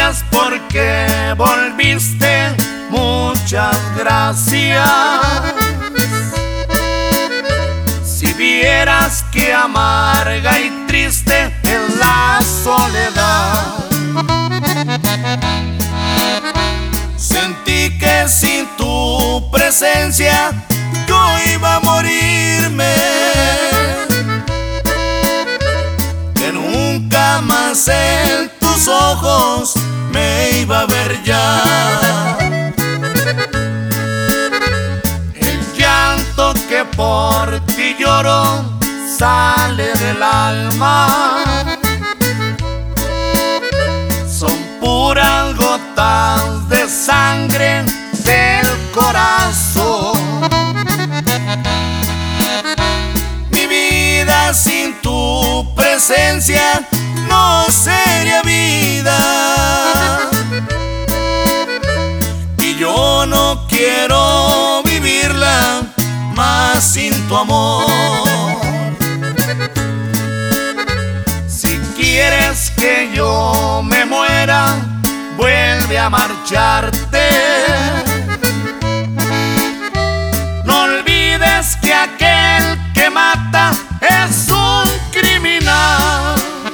gracias porque volviste, muchas gracias. Si vieras que amarga y triste es la soledad, sentí que sin tu presencia yo iba a morirme, que nunca más en tus ojos me iba a ver ya. El llanto que por ti lloro sale del alma, son puras gotas de sangre del corazón. Mi vida sin tu presencia no sería vida, y yo no quiero vivirla más sin tu amor. Si quieres que yo me muera, vuelve a marcharte. No olvides que aquel que mata es un criminal,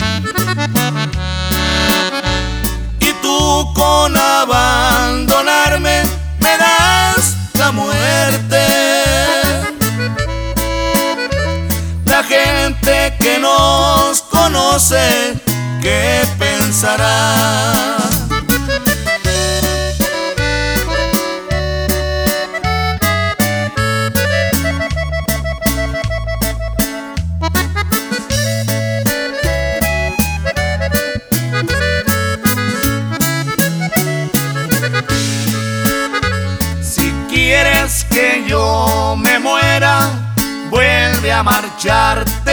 y tú con abandonarme me das la muerte. La gente que nos conoce, ¿qué pensará? Si quieres que yo me muera, vuelve a marcharte.